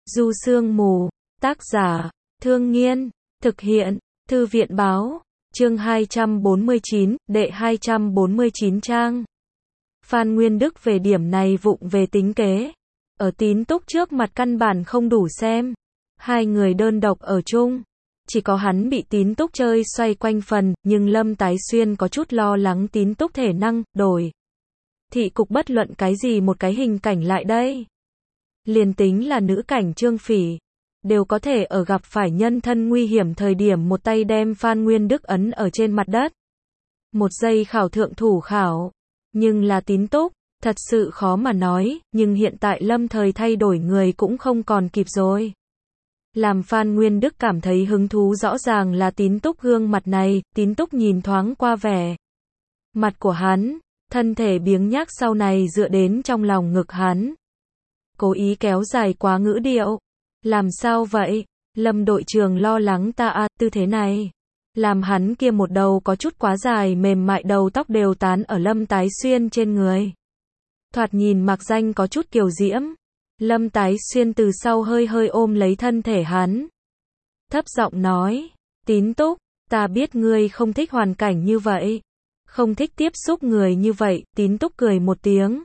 Du Sương Mù, tác giả, Thương Nghiên, thực hiện, Thư viện báo, chương 249, đệ 249 trang. Phan Nguyên Đức về điểm này vụng về tính kế. Ở Tín Túc trước mặt căn bản không đủ xem. Hai người đơn độc ở chung. Chỉ có hắn bị Tín Túc chơi xoay quanh phần, nhưng Lâm Tái Xuyên có chút lo lắng Tín Túc thể năng, đổi. Thị cục bất luận cái gì một cái hình cảnh lại đây. Liền tính là nữ cảnh Trương Phỉ, đều có thể ở gặp phải nhân thân nguy hiểm thời điểm một tay đem Phan Nguyên Đức ấn ở trên mặt đất. Một giây khảo thượng thủ khảo. Nhưng là Tín Túc, thật sự khó mà nói, nhưng hiện tại lâm thời thay đổi người cũng không còn kịp rồi. Làm Phan Nguyên Đức cảm thấy hứng thú rõ ràng là Tín Túc gương mặt này, Tín Túc nhìn thoáng qua vẻ mặt của hắn, thân thể biếng nhác sau này dựa đến trong lòng ngực hắn. Cố ý kéo dài quá ngữ điệu. Làm sao vậy? Lâm đội trưởng lo lắng ta tư thế này. Làm hắn kia một đầu có chút quá dài mềm mại đầu tóc đều tán ở Lâm Tái Xuyên trên người. Thoạt nhìn mặc danh có chút kiều diễm. Lâm Tái Xuyên từ sau hơi hơi ôm lấy thân thể hắn. Thấp giọng nói, Tín Túc, ta biết ngươi không thích hoàn cảnh như vậy. Không thích tiếp xúc người như vậy, Tín Túc cười một tiếng.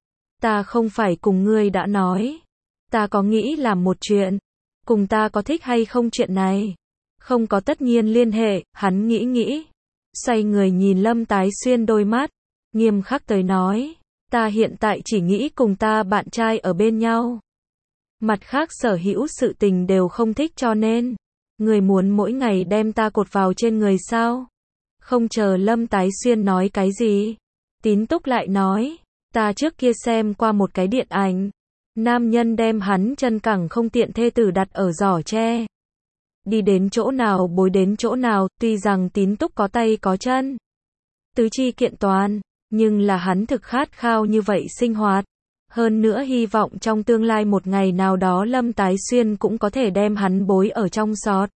Ta không phải cùng ngươi đã nói. Ta có nghĩ làm một chuyện. Cùng ta có thích hay không chuyện này. Không có tất nhiên liên hệ, hắn nghĩ. Xoay người nhìn Lâm Tái Xuyên đôi mắt. Nghiêm khắc tới nói. Ta hiện tại chỉ nghĩ cùng ta bạn trai ở bên nhau. Mặt khác sở hữu sự tình đều không thích cho nên. Người muốn mỗi ngày đem ta cột vào trên người sao? Không chờ Lâm Tái Xuyên nói cái gì. Tín Túc lại nói. Ta trước kia xem qua một cái điện ảnh. Nam nhân đem hắn chân cẳng không tiện thê tử đặt ở giỏ tre. Đi đến chỗ nào bối đến chỗ nào, tuy rằng Tín Túc có tay có chân. Tứ chi kiện toàn, nhưng là hắn thực khát khao như vậy sinh hoạt. Hơn nữa hy vọng trong tương lai một ngày nào đó Lâm Tái Xuyên cũng có thể đem hắn bối ở trong sọt.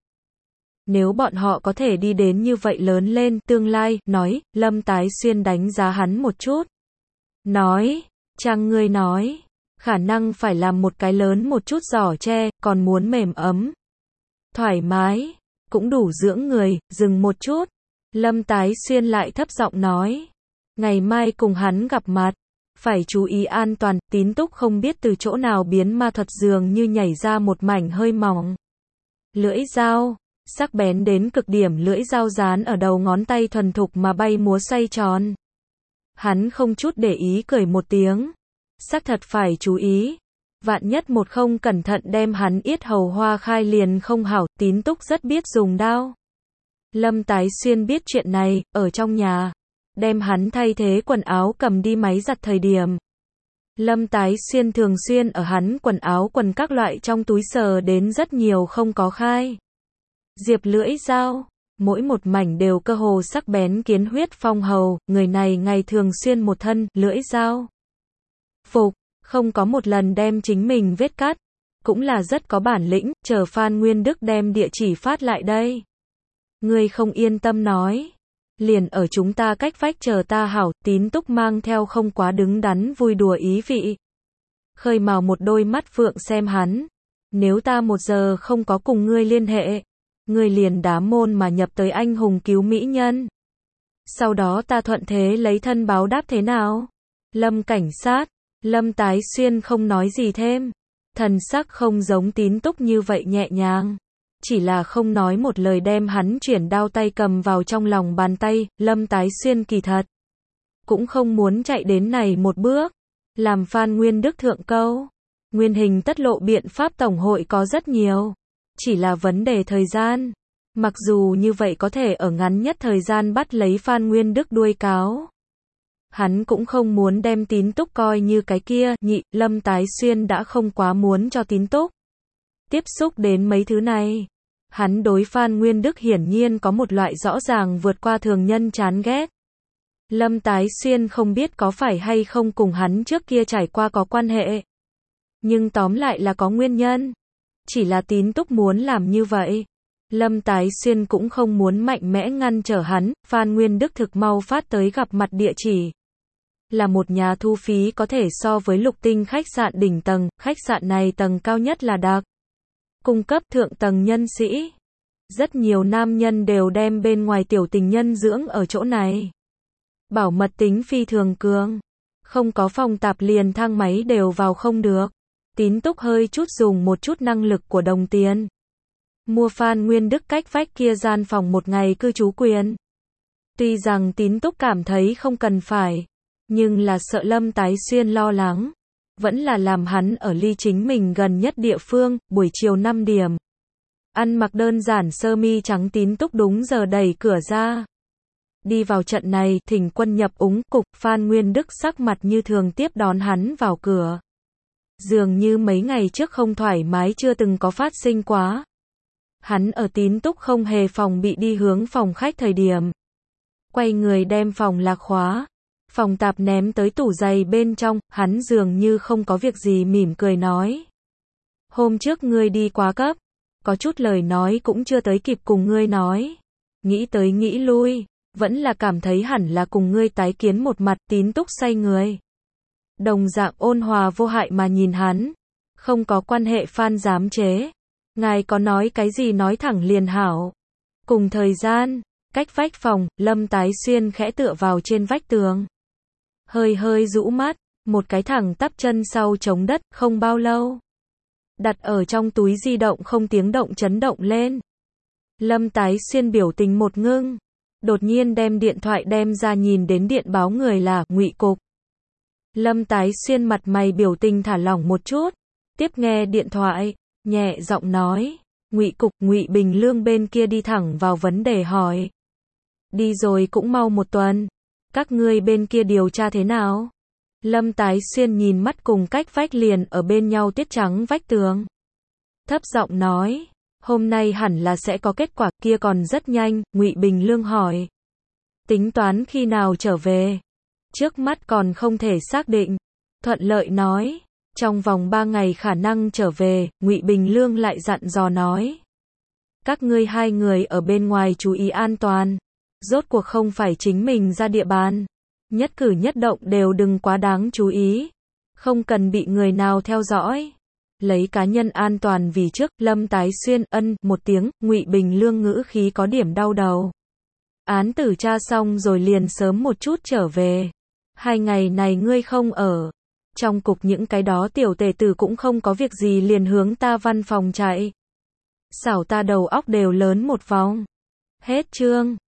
Nếu bọn họ có thể đi đến như vậy lớn lên tương lai, nói, Lâm Tái Xuyên đánh giá hắn một chút. Nói, chăng ngươi nói, khả năng phải làm một cái lớn một chút giỏ tre, còn muốn mềm ấm. Thoải mái, cũng đủ dưỡng người, dừng một chút. Lâm Tái Xuyên lại thấp giọng nói. Ngày mai cùng hắn gặp mặt, phải chú ý an toàn, Tín Túc không biết từ chỗ nào biến ma thuật dường như nhảy ra một mảnh hơi mỏng. Lưỡi dao, sắc bén đến cực điểm lưỡi dao dán ở đầu ngón tay thuần thục mà bay múa xoay tròn. Hắn không chút để ý cười một tiếng. Xác thật phải chú ý. Vạn nhất một không cẩn thận đem hắn yết hầu hoa khai liền không hảo, Tín Túc rất biết dùng đao. Lâm Tái Xuyên biết chuyện này, ở trong nhà. Đem hắn thay thế quần áo cầm đi máy giặt thời điểm. Lâm Tái Xuyên thường xuyên ở hắn quần áo quần các loại trong túi sờ đến rất nhiều không có khai. Diệp lưỡi dao. Mỗi một mảnh đều cơ hồ sắc bén kiến huyết phong hầu, người này ngày thường xuyên một thân, lưỡi dao. Phục, không có một lần đem chính mình vết cắt. Cũng là rất có bản lĩnh, chờ Phan Nguyên Đức đem địa chỉ phát lại đây. Ngươi không yên tâm nói. Liền ở chúng ta cách vách chờ ta hảo, Tín Túc mang theo không quá đứng đắn vui đùa ý vị. Khơi mào một đôi mắt phượng xem hắn. Nếu ta 1 giờ không có cùng ngươi liên hệ. Ngươi liền đá môn mà nhập tới anh hùng cứu mỹ nhân. Sau đó ta thuận thế lấy thân báo đáp thế nào? Lâm cảnh sát, Lâm Tái Xuyên không nói gì thêm. Thần sắc không giống Tín Túc như vậy nhẹ nhàng. Chỉ là không nói một lời đem hắn chuyển đao tay cầm vào trong lòng bàn tay. Lâm Tái Xuyên kỳ thật cũng không muốn chạy đến này một bước. Làm Phan Nguyên Đức thượng câu. Nguyên hình tất lộ biện pháp tổng hội có rất nhiều. Chỉ là vấn đề thời gian. Mặc dù như vậy có thể ở ngắn nhất thời gian bắt lấy Phan Nguyên Đức đuôi cáo. Hắn cũng không muốn đem Tín Túc coi như cái kia, nhị, Lâm Tái Xuyên đã không quá muốn cho Tín Túc tiếp xúc đến mấy thứ này. Hắn đối Phan Nguyên Đức hiển nhiên có một loại rõ ràng vượt qua thường nhân chán ghét. Lâm Tái Xuyên không biết có phải hay không cùng hắn trước kia trải qua có quan hệ. Nhưng tóm lại là có nguyên nhân. Chỉ là Tín Túc muốn làm như vậy. Lâm Tái Xuyên cũng không muốn mạnh mẽ ngăn trở hắn. Phan Nguyên Đức thực mau phát tới gặp mặt địa chỉ. là một nhà thu phí có thể so với Lục Tinh khách sạn đỉnh tầng, khách sạn này tầng cao nhất là đặc cung cấp thượng tầng nhân sĩ. Rất nhiều nam nhân đều đem bên ngoài tiểu tình nhân dưỡng ở chỗ này. Bảo mật tính phi thường cường. Không có phòng tạp liền thang máy đều vào không được. Tín Túc hơi chút dùng một chút năng lực của đồng tiền. Mua Phan Nguyên Đức cách vách kia gian phòng một ngày cư trú quyền. Tuy rằng Tín Túc cảm thấy không cần phải, nhưng là sợ Lâm Tái Xuyên lo lắng. Vẫn là làm hắn ở ly chính mình gần nhất địa phương, buổi chiều 5 điểm. Ăn mặc đơn giản sơ mi trắng Tín Túc đúng giờ đẩy cửa ra. Đi vào trận này, thỉnh quân nhập úng, cục, Phan Nguyên Đức sắc mặt như thường tiếp đón hắn vào cửa. Dường như mấy ngày trước không thoải mái chưa từng có phát sinh quá. Hắn ở Tín Túc không hề phòng bị đi hướng phòng khách thời điểm. Quay người đem phòng lạc khóa. Phòng tạp ném tới tủ giày bên trong, hắn dường như không có việc gì mỉm cười nói. Hôm trước ngươi đi quá cấp. Có chút lời nói cũng chưa tới kịp cùng ngươi nói. Nghĩ tới nghĩ lui, vẫn là cảm thấy hẳn là cùng ngươi tái kiến một mặt. Tín Túc xoay người. Đồng dạng ôn hòa vô hại mà nhìn hắn. Không có quan hệ Phan giám chế. Ngài có nói cái gì nói thẳng liền hảo. Cùng thời gian, cách vách phòng, Lâm Tái Xuyên khẽ tựa vào trên vách tường. Hơi hơi rũ mắt, một cái thẳng tắp chân sau chống đất, không bao lâu. Đặt ở trong túi di động không tiếng động chấn động lên. Lâm Tái Xuyên biểu tình một ngưng. Đột nhiên đem điện thoại đem ra nhìn đến điện báo người là Ngụy Cục. Lâm Tái Xuyên mặt mày biểu tình thả lỏng một chút. Tiếp nghe điện thoại, nhẹ giọng nói. Ngụy Cục, Ngụy Bình Lương bên kia đi thẳng vào vấn đề hỏi. Đi rồi cũng mau một tuần. Các ngươi bên kia điều tra thế nào? Lâm Tái Xuyên nhìn mắt cùng cách vách liền ở bên nhau tiết trắng vách tường. Thấp giọng nói. Hôm nay hẳn là sẽ có kết quả, kia còn rất nhanh. Ngụy Bình Lương hỏi. Tính toán khi nào trở về? Trước mắt còn không thể xác định. Thuận lợi nói. Trong vòng 3 ngày khả năng trở về. Ngụy Bình Lương lại dặn dò nói. Các ngươi hai người ở bên ngoài chú ý an toàn. Rốt cuộc không phải chính mình ra địa bàn. Nhất cử nhất động đều đừng quá đáng chú ý. Không cần bị người nào theo dõi. Lấy cá nhân an toàn vì trước. Lâm Tái Xuyên ân một tiếng. Ngụy Bình Lương ngữ khí có điểm đau đầu. Án tử tra xong rồi liền sớm một chút trở về. 2 ngày này ngươi không ở. Trong cục những cái đó tiểu tể tử cũng không có việc gì liền hướng ta văn phòng chạy. Xảo ta đầu óc đều lớn một vòng. Hết chương.